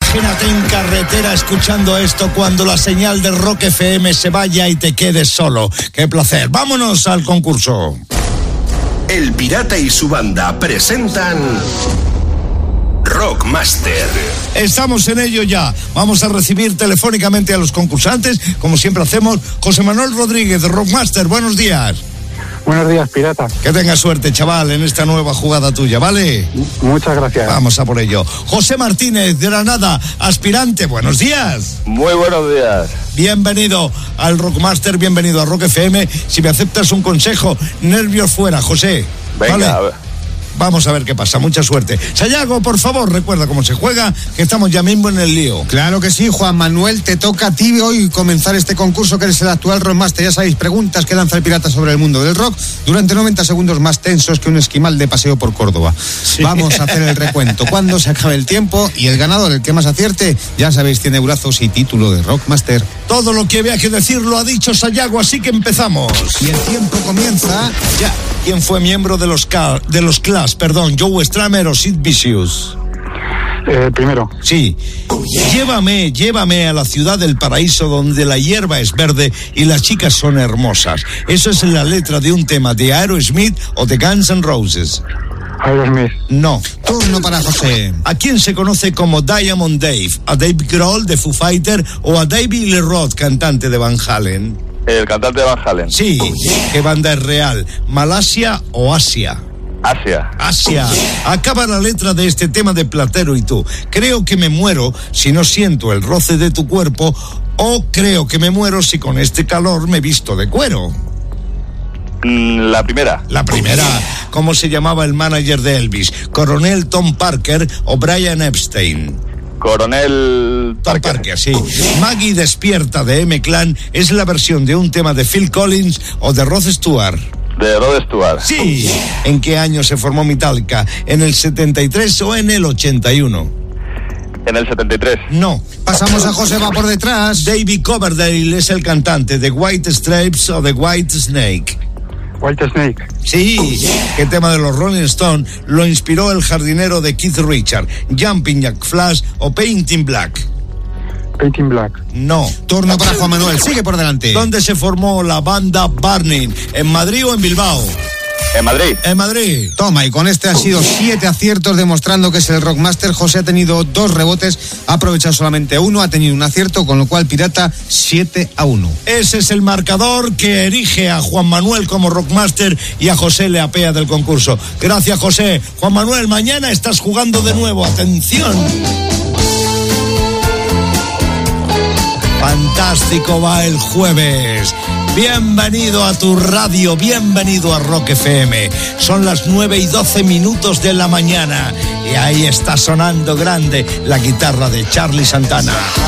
Imagínate en carretera escuchando esto cuando la señal de Rock FM se vaya y te quedes solo. ¡Qué placer! ¡Vámonos al concurso! El Pirata y su banda presentan Rockmaster. Estamos en ello ya. Vamos a recibir telefónicamente a los concursantes, como siempre hacemos. José Manuel Rodríguez de Rockmaster, buenos días. Buenos días, pirata. Que tengas suerte, chaval, en esta nueva jugada tuya, ¿vale? Muchas gracias. Vamos a por ello. José Martínez, de Granada, aspirante, buenos días. Muy buenos días. Bienvenido al Rockmaster, bienvenido a Rock FM. Si me aceptas un consejo, nervios fuera, José. Venga, ¿vale? a ver. Vamos a ver qué pasa, mucha suerte. Sayago, por favor, recuerda cómo se juega, que estamos ya mismo en el lío. Claro que sí, Juan Manuel, te toca a ti hoy comenzar este concurso que eres el actual Rockmaster. Ya sabéis, preguntas que lanza el pirata sobre el mundo del rock durante 90 segundos más tensos que un esquimal de paseo por Córdoba. Sí. Vamos a hacer el recuento cuando se acabe el tiempo y el ganador, el que más acierte, ya sabéis, tiene brazos y título de Rockmaster. Todo lo que había que decir lo ha dicho Sayago, así que empezamos. Y el tiempo comienza ya. ¿Quién fue miembro de los Clash? Joe Strummer o Sid Vicious. Primero. Sí. Llévame a la ciudad del paraíso donde la hierba es verde y las chicas son hermosas. Eso es la letra de un tema de Aerosmith o de Guns N' Roses. Aerosmith. No. Turno para José. ¿A quién se conoce como Diamond Dave? ¿A Dave Grohl de Foo Fighter o a David Lee Roth, cantante de Van Halen? El cantante de Van Halen. Sí. ¿Qué banda es real? ¿Malasia o Asia? Asia. Acaba la letra de este tema de Platero y tú. Creo que me muero si no siento el roce de tu cuerpo, o creo que me muero si con este calor me visto de cuero. La primera. ¿Cómo se llamaba el manager de Elvis? ¿Coronel Tom Parker o Brian Epstein? Coronel Tom Parker, sí. Maggie Despierta de M-Clan es la versión de un tema de Phil Collins o de Rod Stewart. De Rod Stewart. Sí. ¿En qué año se formó Metallica? ¿En el 73 o en el 81? En el 73. No. Pasamos a José, va por detrás. David Coverdale es el cantante de White Stripes o de White Snake. White Snake. Sí. ¿Qué tema de los Rolling Stones lo inspiró el jardinero de Keith Richards? ¿Jumping Jack Flash o Painting Black? Painting Black. No. Turno para Juan Manuel, sigue por delante. ¿Dónde se formó la banda Burning? ¿En Madrid o en Bilbao? En Madrid. En Madrid. Toma, y con este han sido 7 aciertos, demostrando que es el Rockmaster. José ha tenido 2 rebotes, ha aprovechado solamente 1, ha tenido un acierto, con lo cual Pirata 7-1. Ese es el marcador que erige a Juan Manuel como Rockmaster y a José le apea del concurso. Gracias, José. Juan Manuel, mañana estás jugando de nuevo. Atención. Fantástico va el jueves. Bienvenido a tu radio, bienvenido a Rock FM. Son las 9:12 de la mañana y ahí está sonando grande la guitarra de Charlie Santana.